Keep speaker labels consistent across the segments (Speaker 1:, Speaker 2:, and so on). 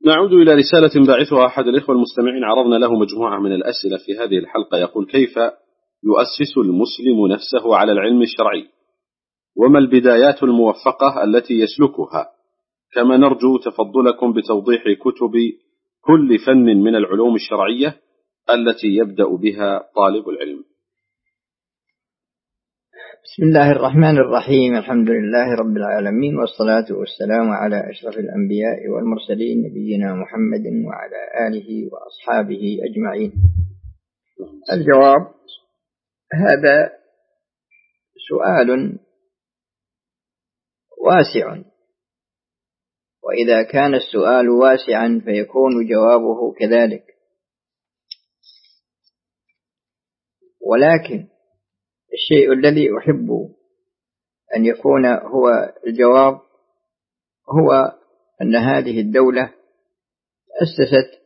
Speaker 1: نعود إلى رسالة باعثها أحد الإخوة المستمعين، عرضنا له مجموعة من الأسئلة في هذه الحلقة. يقول: كيف يؤسس المسلم نفسه على العلم الشرعي؟ وما البدايات الموفقة التي يسلكها؟ كما نرجو تفضلكم بتوضيح كتب كل فن من العلوم الشرعية التي يبدأ بها طالب العلم.
Speaker 2: بسم الله الرحمن الرحيم. الحمد لله رب العالمين، والصلاة والسلام على أشرف الأنبياء والمرسلين، نبينا محمد وعلى آله وأصحابه أجمعين. الجواب: هذا سؤال واسع، وإذا كان السؤال واسعا فيكون جوابه كذلك، ولكن الشيء الذي أحب أن يكون هو الجواب هو أن هذه الدولة أسست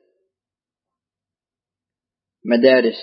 Speaker 2: مدارس،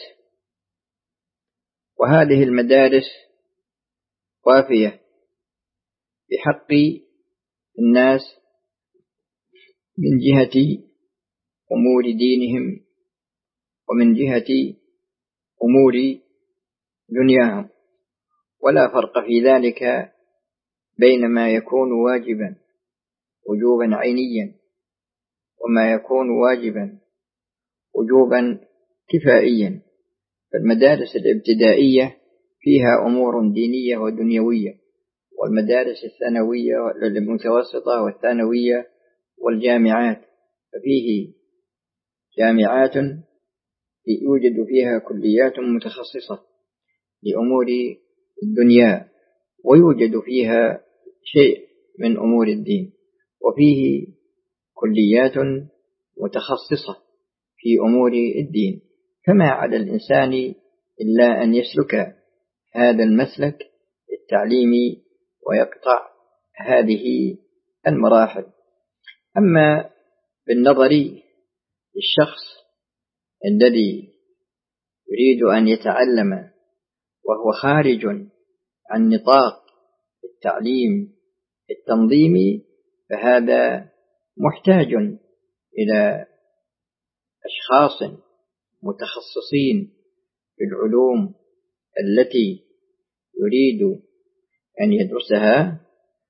Speaker 2: وهذه المدارس وافية بحق الناس من جهة أمور دينهم ومن جهة أمور دنياهم، ولا فرق في ذلك بين ما يكون واجبا وجوبا عينيا وما يكون واجبا وجوبا كفائيا. فالمدارس الابتدائية فيها أمور دينية ودنيوية، والمدارس الثانوية المتوسطة والثانوية والجامعات، ففيه جامعات يوجد فيها كليات متخصصة لأمور الدنيا، ويوجد فيها شيء من أمور الدين، وفيه كليات متخصصة في أمور الدين. فما على الإنسان إلا أن يسلك هذا المسلك التعليمي ويقطع هذه المراحل. أما بالنظر للشخص الذي يريد أن يتعلم وهو خارج عن نطاق التعليم التنظيمي، فهذا محتاج إلى أشخاص متخصصين في العلوم التي يريد أن يدرسها،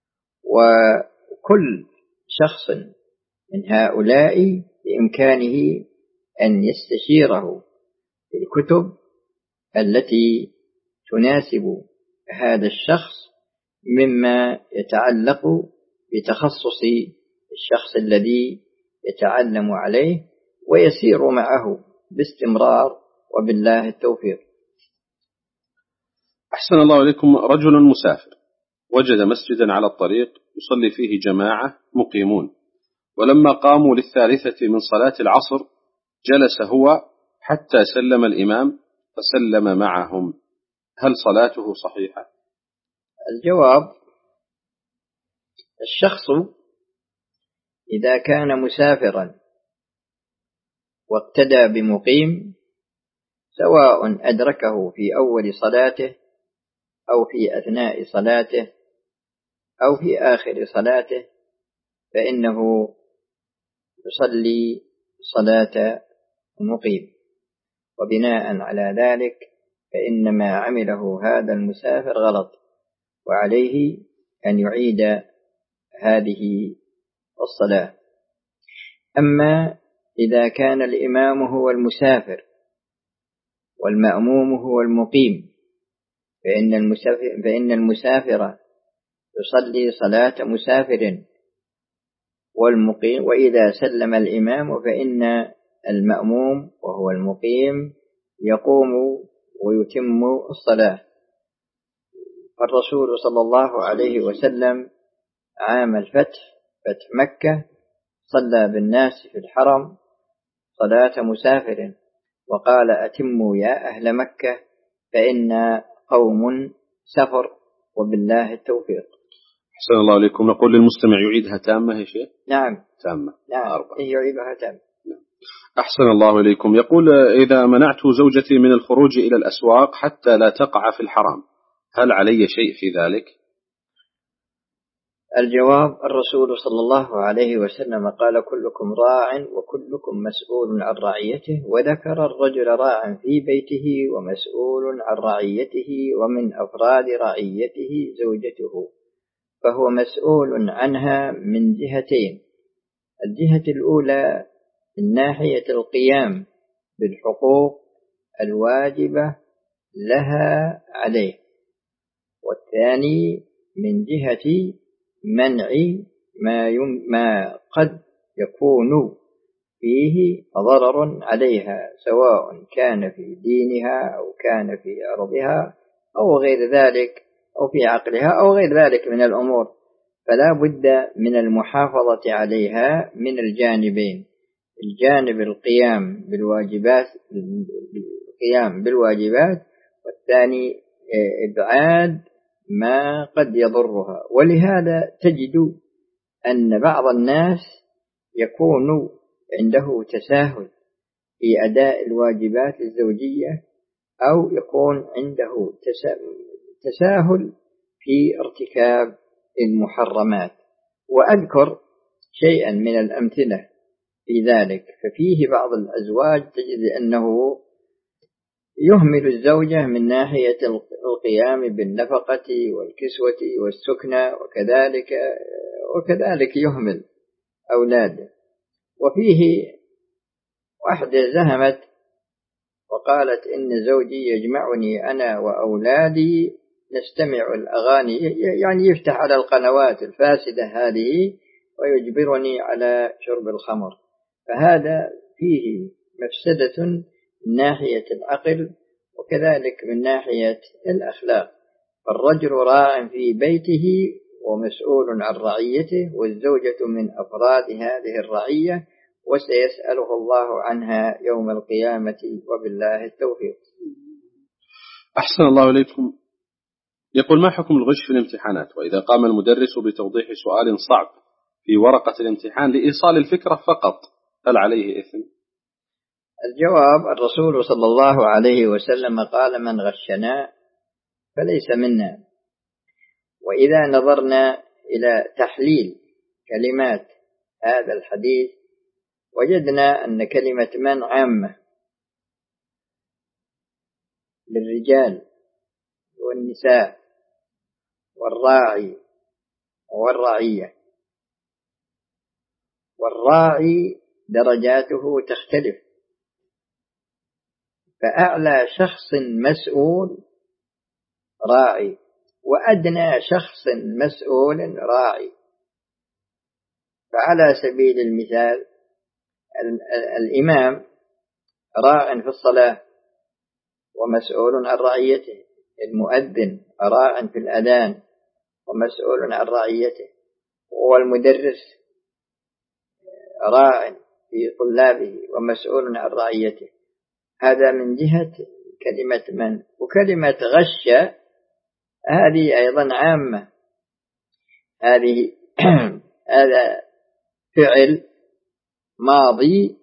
Speaker 2: وكل شخص من هؤلاء بإمكانه أن يستشيره في الكتب التي تناسب هذا الشخص مما يتعلق بتخصص الشخص الذي يتعلم عليه، ويسير معه باستمرار، وبالله التوفيق.
Speaker 1: أحسن الله إليكم. رجل مسافر وجد مسجدا على الطريق يصلي فيه جماعة مقيمون، ولما قاموا للثالثة من صلاة العصر جلس هو حتى سلم الإمام فسلم معهم، هل صلاته صحيحة؟
Speaker 2: الجواب: الشخص إذا كان مسافرا واقتدى بمقيم، سواء أدركه في أول صلاته أو في أثناء صلاته أو في آخر صلاته، فإنه يصلي صلاة المقيم، وبناء على ذلك فإن ما عمله هذا المسافر غلط، وعليه أن يعيد هذه الصلاة. أما إذا كان الإمام هو المسافر والمأموم هو المقيم، فإن المسافر يصلي صلاة مسافر والمقيم، وإذا سلم الإمام فإن المأموم وهو المقيم يقوم ويتم الصلاة. الرسول صلى الله عليه وسلم عام الفتح، فتح مكة، صلى بالناس في الحرم صلاة مسافر، وقال: أتموا يا أهل مكة فإن قوم سفر، وبالله التوفيق.
Speaker 1: أحسن الله عليكم. نقول للمستمع يعيدها تامة يا شيخ؟
Speaker 2: نعم
Speaker 1: تامة.
Speaker 2: نعم، يعيدها تامة.
Speaker 1: أحسن الله إليكم. يقول: إذا منعت زوجتي من الخروج إلى الأسواق حتى لا تقع في الحرام، هل علي شيء في ذلك؟
Speaker 2: الجواب: الرسول صلى الله عليه وسلم قال: كلكم راع وكلكم مسؤول عن رعيته، وذكر الرجل راع في بيته ومسؤول عن رعيته، ومن أفراد رعيته زوجته، فهو مسؤول عنها من جهتين: الجهة الأولى من ناحية القيام بالحقوق الواجبة لها عليه، والثاني من جهة منع ما قد يكون فيه ضرر عليها، سواء كان في دينها أو كان في عرضها أو غير ذلك، أو في عقلها أو غير ذلك من الأمور، فلا بد من المحافظة عليها من الجانبين: الجانب القيام بالواجبات، والثاني إبعاد ما قد يضرها. ولهذا تجد أن بعض الناس يكون عنده تساهل في أداء الواجبات الزوجية، أو يكون عنده تساهل في ارتكاب المحرمات. وأذكر شيئا من الأمثلة في ذلك. ففيه بعض الأزواج تجد أنه يهمل الزوجة من ناحية القيام بالنفقة والكسوة والسكنة، وكذلك يهمل أولاده. وفيه واحدة زهمت وقالت: إن زوجي يجمعني أنا وأولادي نستمع الأغاني، يعني يفتح على القنوات الفاسدة هذه ويجبرني على شرب الخمر. فهذا فيه مفسدة من ناحية العقل وكذلك من ناحية الأخلاق. فالرجل راع في بيته ومسؤول عن رعيته، والزوجة من أفراد هذه الرعية، وسيسأله الله عنها يوم القيامة، وبالله التوفيق.
Speaker 1: أحسن الله إليكم. يقول: ما حكم الغش في الامتحانات، وإذا قام المدرس بتوضيح سؤال صعب في ورقة الامتحان لإيصال الفكرة فقط، هل عليه إثم؟
Speaker 2: الجواب: الرسول صلى الله عليه وسلم قال: من غشنا فليس منا. وإذا نظرنا إلى تحليل كلمات هذا الحديث وجدنا أن كلمة من عامة للرجال والنساء والراعي والرعية، والراعي درجاته تختلف، فأعلى شخص مسؤول راعي، وأدنى شخص مسؤول راعي. فعلى سبيل المثال الإمام راع في الصلاة ومسؤول عن رعيته، المؤذن راع في الأذان ومسؤول عن رعيته، والمدرس راع في طلابه ومسؤول عن رعيته. هذا من جهة كلمة من. وكلمة غش هذه أيضا عامة، هذا فعل ماضي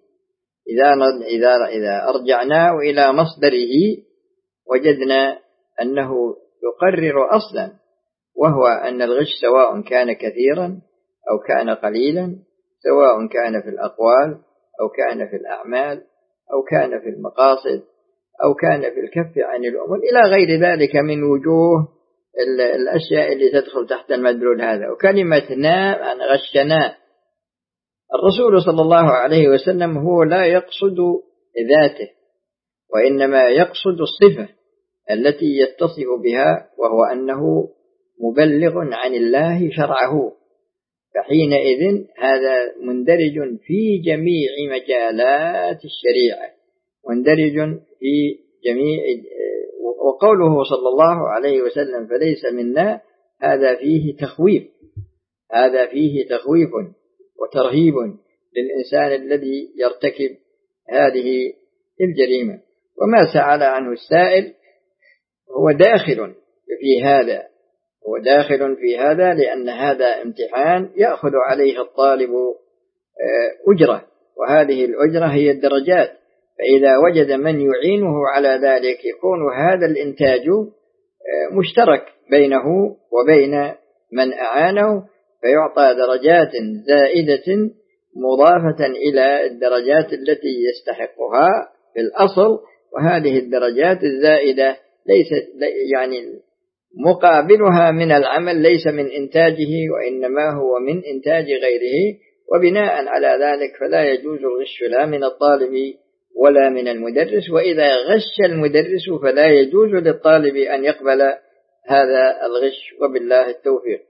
Speaker 2: إذا أرجعناه إلى مصدره وجدنا أنه يقرر أصلا، وهو أن الغش سواء كان كثيرا أو كان قليلا، سواء كان في الأقوال أو كان في الأعمال أو كان في المقاصد أو كان في الكف عن الأمور إلى غير ذلك من وجوه الأشياء اللي تدخل تحت المدلول هذا. وكلمة غشنا، الرسول صلى الله عليه وسلم هو لا يقصد ذاته، وإنما يقصد الصفة التي يتصف بها، وهو أنه مبلغ عن الله شرعه، فحينئذ هذا مندرج في جميع مجالات الشريعة، مندرج في جميع. وقوله صلى الله عليه وسلم فليس منا، هذا فيه تخويف وترهيب للإنسان الذي يرتكب هذه الجريمة. وما سأل عنه السائل هو داخل في هذا، لأن هذا امتحان يأخذ عليه الطالب أجرة، وهذه الأجرة هي الدرجات، فإذا وجد من يعينه على ذلك يكون هذا الإنتاج مشترك بينه وبين من أعانه، فيعطى درجات زائدة مضافة إلى الدرجات التي يستحقها في الأصل، وهذه الدرجات الزائدة ليست يعني مقابلها من العمل ليس من إنتاجه، وإنما هو من إنتاج غيره، وبناء على ذلك فلا يجوز الغش لا من الطالب ولا من المدرس، وإذا غش المدرس فلا يجوز للطالب أن يقبل هذا الغش، وبالله التوفيق.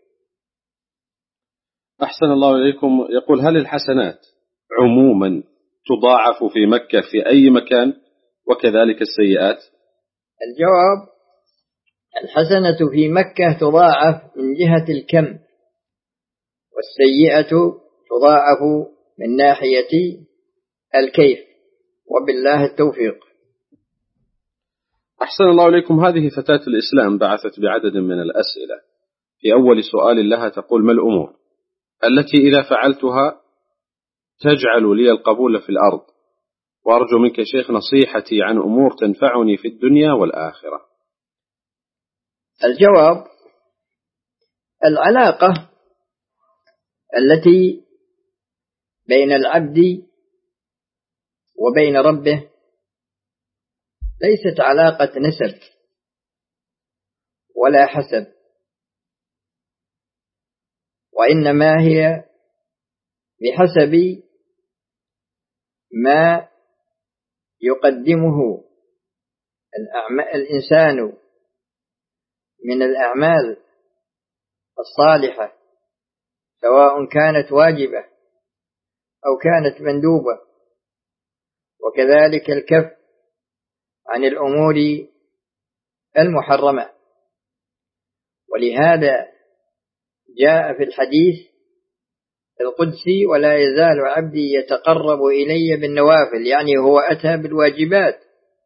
Speaker 1: أحسن الله إليكم. يقول: هل الحسنات عموما تضاعف في مكة في أي مكان، وكذلك السيئات؟
Speaker 2: الجواب: الحسنة في مكة تضاعف من جهة الكم، والسيئة تضاعف من ناحية الكيف، وبالله التوفيق.
Speaker 1: أحسن الله إليكم. هذه فتاة الإسلام بعثت بعدد من الأسئلة. في أول سؤال لها تقول: ما الأمور التي إذا فعلتها تجعل لي القبول في الأرض؟ وأرجو منك شيخ نصيحتي عن أمور تنفعني في الدنيا والآخرة.
Speaker 2: الجواب: العلاقة التي بين العبد وبين ربه ليست علاقة نسب ولا حسب، وإنما هي بحسب ما يقدمه الإنسان من الأعمال الصالحة، سواء كانت واجبة أو كانت مندوبة، وكذلك الكف عن الأمور المحرمة. ولهذا جاء في الحديث القدسي: ولا يزال عبدي يتقرب إلي بالنوافل، يعني هو أتى بالواجبات،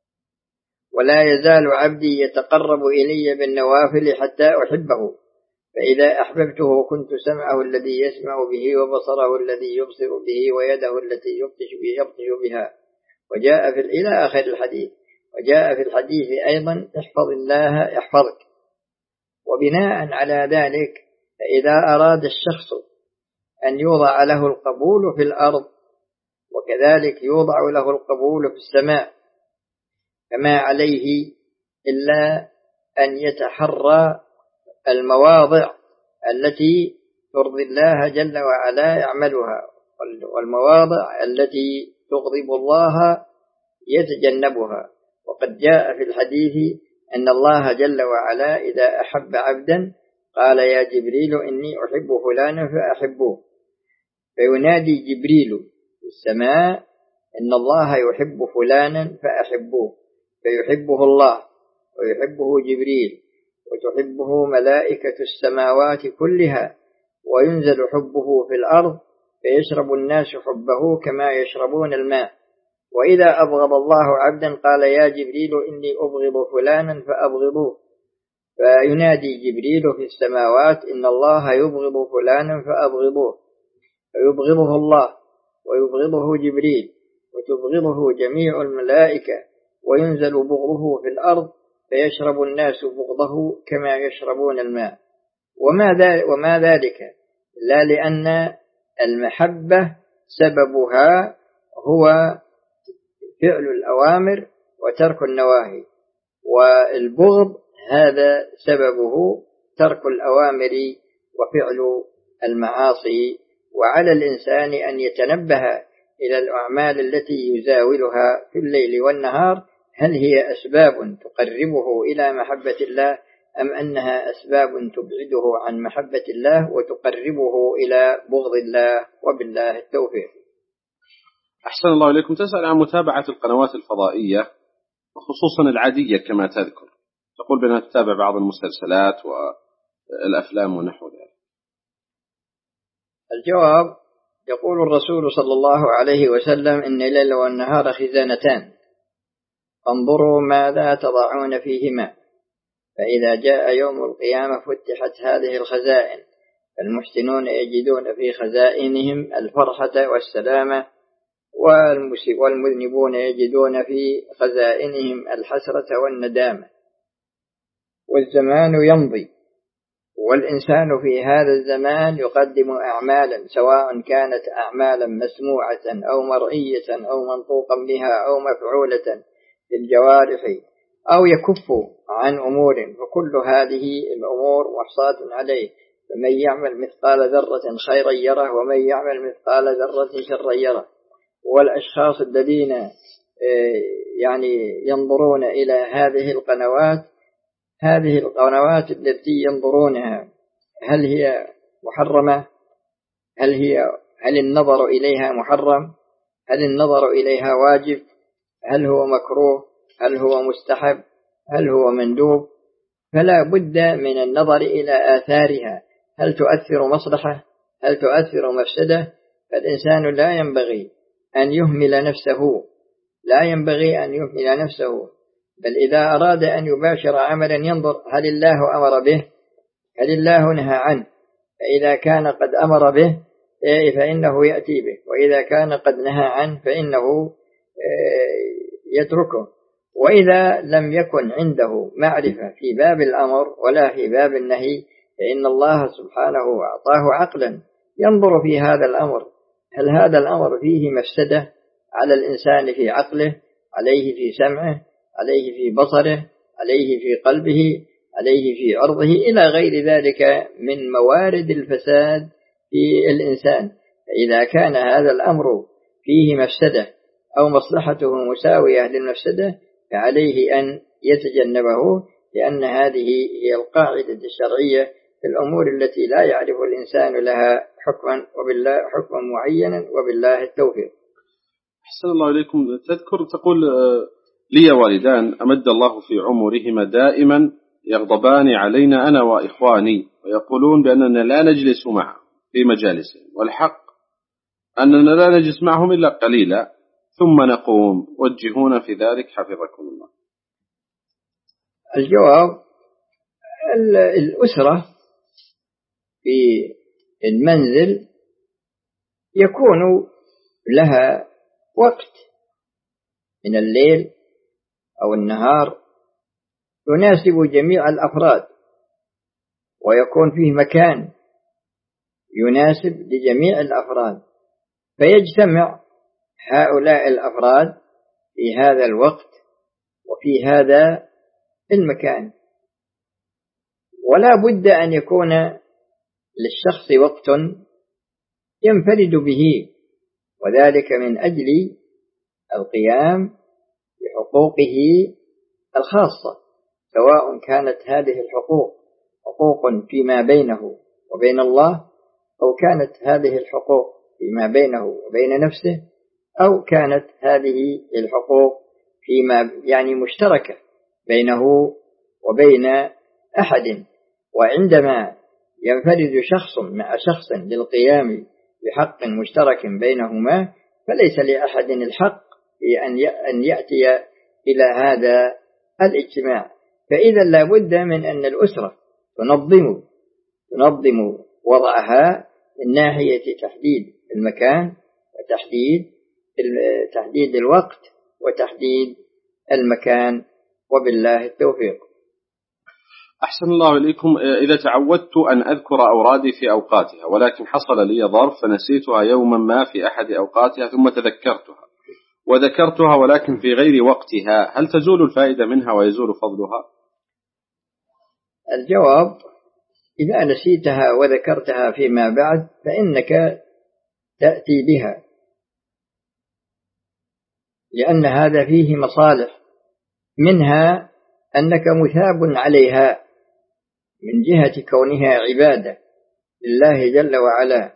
Speaker 2: ولا يزال عبدي يتقرب إلي بالنوافل حتى أحبه، فإذا أحببته كنت سمعه الذي يسمع به، وبصره الذي يبصر به، ويده التي يبطش بها. وجاء إلى آخر الحديث. وجاء في الحديث أيضا: احفظ الله يحفظك. وبناء على ذلك فإذا أراد الشخص أن يوضع له القبول في الأرض، وكذلك يوضع له القبول في السماء، فما عليه إلا أن يتحرى المواضع التي ترضي الله جل وعلا يعملها، والمواضع التي تغضب الله يتجنبها. وقد جاء في الحديث أن الله جل وعلا إذا أحب عبدا قال: يا جبريل إني أحب فلانا فأحبه، فينادي جبريل في السماء: إن الله يحب فلانا فأحبوه، فيحبه الله ويحبه جبريل وتحبه ملائكة السماوات كلها، وينزل حبه في الأرض فيشرب الناس حبه كما يشربون الماء. وإذا أبغض الله عبدا قال: يا جبريل إني أبغض فلانا فأبغضوه، فينادي جبريل في السماوات: إن الله يبغض فلانا فأبغضوه، فيبغضه الله ويبغضه جبريل وتبغضه جميع الملائكة، وينزل بغضه في الأرض فيشرب الناس بغضه كما يشربون الماء. وما ذلك لا لأن المحبة سببها هو فعل الأوامر وترك النواهي، والبغض هذا سببه ترك الأوامر وفعل المعاصي. وعلى الإنسان أن يتنبه إلى الأعمال التي يزاولها في الليل والنهار، هل هي أسباب تقربه إلى محبة الله، أم أنها أسباب تبعده عن محبة الله وتقربه إلى بغض الله، وبالله التوفيق.
Speaker 1: أحسن الله إليكم. تسأل عن متابعة القنوات الفضائية وخصوصا العادية كما تذكر، تقول بأنها تتابع بعض المسلسلات والأفلام ونحو ذلك.
Speaker 2: الجواب: يقول الرسول صلى الله عليه وسلم: إن الليل والنهار خزانتان، فانظروا ماذا تضعون فيهما، فإذا جاء يوم القيامة فتحت هذه الخزائن، فالمحسنون يجدون في خزائنهم الفرحة والسلامة، والمذنبون يجدون في خزائنهم الحسرة والندامة. والزمان يمضي والإنسان في هذا الزمان يقدم أعمالا سواء كانت أعمالا مسموعة أو مرئية أو منطوقا بها أو مفعولة في الجوارح أو يكف عن أمور، فكل هذه الأمور محصاة عليه. فمن يعمل مثقال ذرة خيرا يره ومن يعمل مثقال ذرة شرا يره. والأشخاص الذين يعني ينظرون إلى هذه القنوات التي ينظرونها هل هي محرمة؟ هل النظر إليها محرم؟ هل النظر إليها واجب؟ هل هو مكروه؟ هل هو مستحب؟ هل هو مندوب؟ فلا بد من النظر إلى آثارها، هل تؤثر مصلحة؟ هل تؤثر مفسدة؟ فالإنسان لا ينبغي أن يهمل نفسه، بل إذا أراد أن يباشر عملا ينظر هل الله أمر به؟ هل الله نهى عنه؟ فإذا كان قد أمر به فإنه يأتي به، وإذا كان قد نهى عنه فإنه يتركه. وإذا لم يكن عنده معرفة في باب الأمر ولا في باب النهي فإن الله سبحانه أعطاه عقلا ينظر في هذا الأمر، هل هذا الأمر فيه مفسدة على الإنسان في عقله، عليه في سمعه، عليه في بصره، عليه في قلبه، عليه في عرضه، إلى غير ذلك من موارد الفساد في الإنسان. فإذا كان هذا الأمر فيه مفسدة أو مصلحته مساوية للمفسدة فعليه أن يتجنبه، لأن هذه هي القاعدة الشرعية في الأمور التي لا يعرف الإنسان لها حكما معينا، وبالله التوفيق.
Speaker 1: أحسن الله إليكم. تقول لي والدان أمد الله في عمرهما دائما يغضبان علينا أنا وإخواني ويقولون بأننا لا نجلس معهم في مجالسهم، والحق أننا لا نجلس معهم إلا قليلا ثم نقوم، وجهونا في ذلك حفظكم الله.
Speaker 2: الجواب: الأسرة في المنزل يكون لها وقت من الليل أو النهار يناسب جميع الأفراد، ويكون فيه مكان يناسب لجميع الأفراد، فيجتمع هؤلاء الأفراد في هذا الوقت وفي هذا المكان. ولا بد أن يكون للشخص وقت ينفرد به، وذلك من أجل القيام بحقوقه الخاصة، سواء كانت هذه الحقوق حقوق فيما بينه وبين الله، أو كانت هذه الحقوق فيما بينه وبين نفسه، أو كانت هذه الحقوق فيما مشتركة بينه وبين أحد. وعندما ينفرد شخص مع شخص للقيام بحق مشترك بينهما فليس لأحد الحق في أن يأتي إلى هذا الاجتماع. فإذا لا بد من أن الأسرة تنظم وضعها من ناحية تحديد المكان وتحديد الوقت وتحديد المكان، وبالله التوفيق.
Speaker 1: أحسن الله إليكم. إذا تعودت أن أذكر أورادي في أوقاتها، ولكن حصل لي ظرف فنسيتها يوما ما في أحد أوقاتها ثم تذكرتها وذكرتها ولكن في غير وقتها، هل تزول الفائدة منها ويزول فضلها؟
Speaker 2: الجواب: إذا نسيتها وذكرتها فيما بعد فإنك تأتي بها، لأن هذا فيه مصالح، منها أنك مثاب عليها من جهة كونها عبادة لله جل وعلا،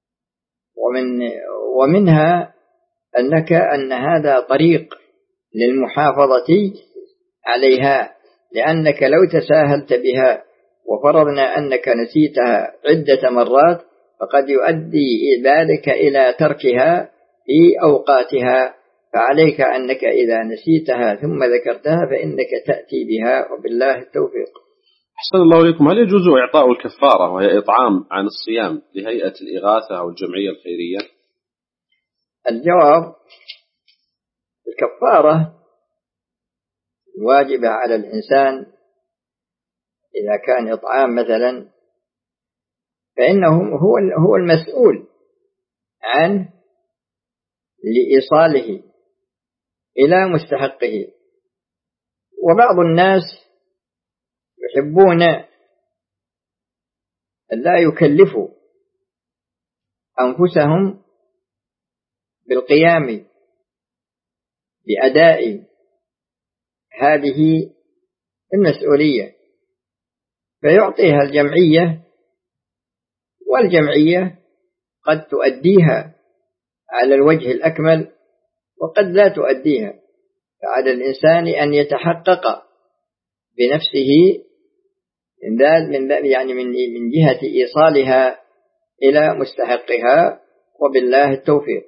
Speaker 2: ومنها أن هذا طريق للمحافظة عليها، لأنك لو تساهلت بها وفرضنا أنك نسيتها عدة مرات فقد يؤدي ذلك إلى تركها في أوقاتها، فعليك أنك إذا نسيتها ثم ذكرتها فإنك تأتي بها، وبالله التوفيق.
Speaker 1: أحسن الله إليكم. هل يجوز إعطاء الكفارة وهي إطعام عن الصيام لهيئة الإغاثة أو الجمعية الخيرية؟
Speaker 2: الجواب: الكفارة الواجبة على الإنسان إذا كان إطعام مثلا فإنه هو المسؤول عن لإيصاله إلى مستحقه. وبعض الناس يحبون أن لا يكلفوا أنفسهم بالقيام بأداء هذه المسؤولية، فيعطيها الجمعية، والجمعية قد تؤديها على الوجه الأكمل وقد لا تؤديها. فعلى الإنسان أن يتحقق بنفسه من جهة إيصالها إلى مستحقها، وبالله التوفيق.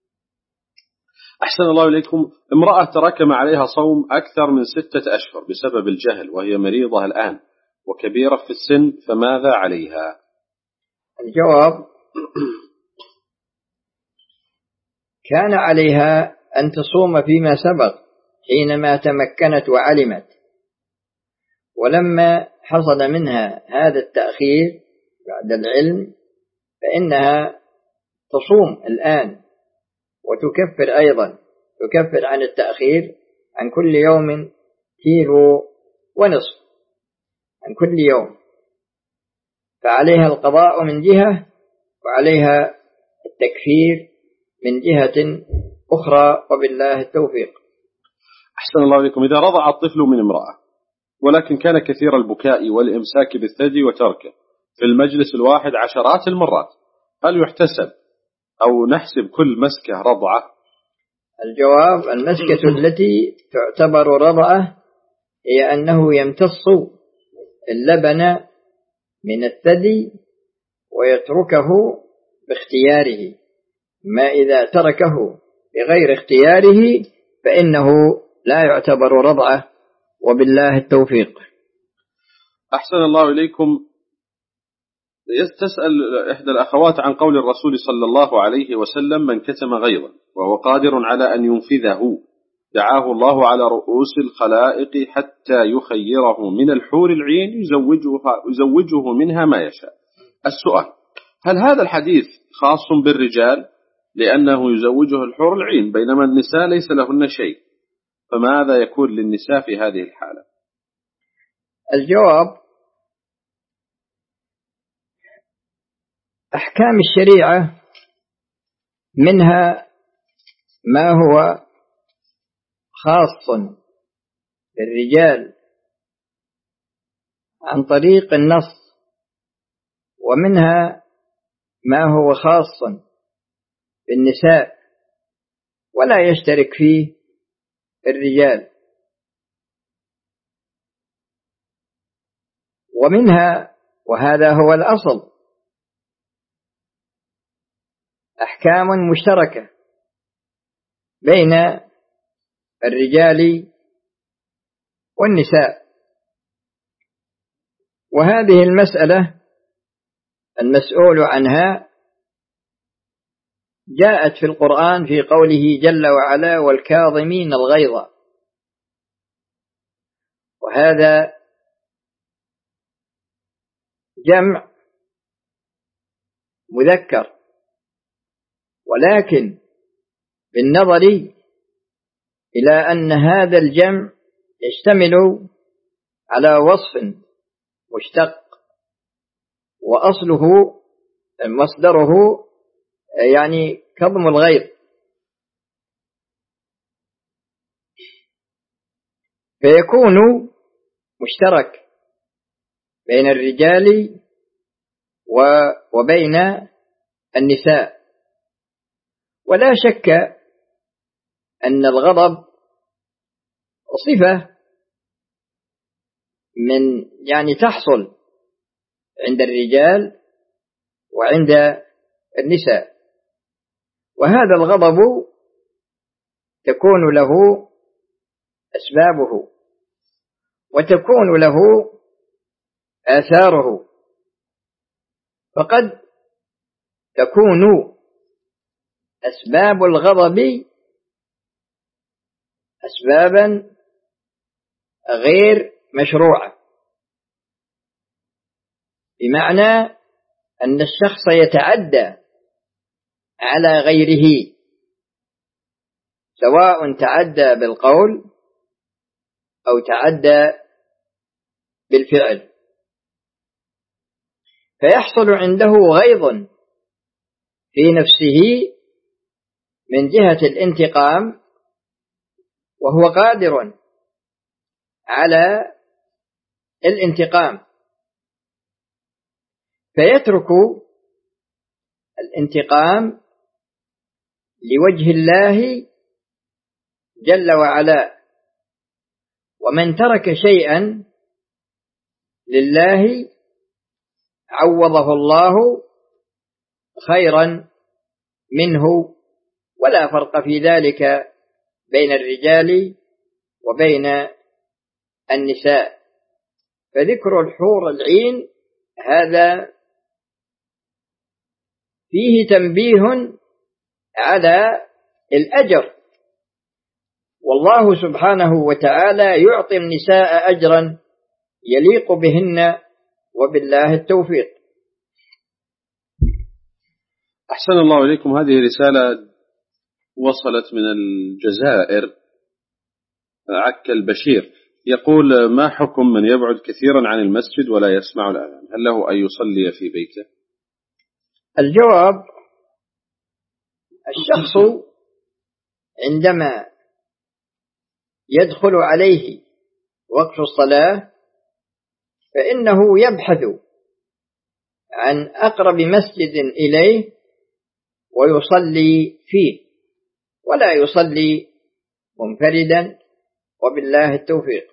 Speaker 1: أحسن الله إليكم. امرأة تراكم عليها صوم أكثر من 6 أشهر بسبب الجهل، وهي مريضة الآن وكبيرة في السن، فماذا عليها؟
Speaker 2: الجواب: كان عليها أن تصوم فيما سبق حينما تمكنت وعلمت، ولما حصل منها هذا التأخير بعد العلم فإنها تصوم الآن، وتكفر أيضا، تكفر عن التأخير عن كل يوم 1.5 كيلو عن كل يوم، فعليها القضاء من جهة، وعليها التكفير من جهة أخرى، وبالله التوفيق.
Speaker 1: أحسن الله إليكم. إذا رضع الطفل من امرأة ولكن كان كثير البكاء والإمساك بالثدي وتركه في المجلس الواحد عشرات المرات، هل يحتسب أو نحسب كل مسكة رضعة؟
Speaker 2: الجواب: المسكة التي تعتبر رضعة هي أنه يمتص اللبن من الثدي ويتركه باختياره، ما إذا تركه بغير اختياره فإنه لا يعتبر رضعة، وبالله التوفيق.
Speaker 1: أحسن الله إليكم. تسأل إحدى الأخوات عن قول الرسول صلى الله عليه وسلم: من كتم غيظا وهو قادر على أن ينفذه دعاه الله على رؤوس الخلائق حتى يخيره من الحور العين يزوجه منها ما يشاء. السؤال: هل هذا الحديث خاص بالرجال لأنه يزوجه الحور العين بينما النساء ليس لهن شيء، فماذا يكون للنساء في هذه الحالة؟
Speaker 2: الجواب: أحكام الشريعة منها ما هو خاص بالرجال عن طريق النص، ومنها ما هو خاص بالنساء ولا يشترك فيه الرجال، ومنها، وهذا هو الأصل، أحكام مشتركة بين الرجال والنساء. وهذه المسألة المسؤول عنها جاءت في القرآن في قوله جل وعلا: والكاظمين الغيظ، وهذا جمع مذكر، ولكن بالنظر إلى أن هذا الجمع يشتمل على وصف مشتق، وأصله مصدره يعني كظم الغيظ، فيكون مشترك بين الرجال وبين النساء. ولا شك أن الغضب صفة من تحصل عند الرجال وعند النساء، وهذا الغضب تكون له أسبابه وتكون له آثاره، فقد تكون أسباب الغضب أسبابا غير مشروعة، بمعنى أن الشخص يتعدى على غيره، سواء تعدى بالقول أو تعدى بالفعل، فيحصل عنده غيظ في نفسه من جهة الانتقام، وهو قادر على الانتقام، فيترك الانتقام لوجه الله جل وعلا. ومن ترك شيئا لله عوضه الله خيرا منه، ولا فرق في ذلك بين الرجال وبين النساء. فذكر الحور العين هذا فيه تنبيه على الأجر، والله سبحانه وتعالى يعطي النساء أجرا يليق بهن، وبالله التوفيق.
Speaker 1: أحسن الله إليكم. هذه رسالة وصلت من الجزائر، عكا البشير، يقول: ما حكم من يبعد كثيرا عن المسجد ولا يسمع الأذان؟ هل له أن يصلي في بيته؟
Speaker 2: الجواب: الشخص عندما يدخل عليه وقت الصلاة فإنه يبحث عن أقرب مسجد إليه ويصلي فيه، ولا يصلي منفردا، وبالله التوفيق.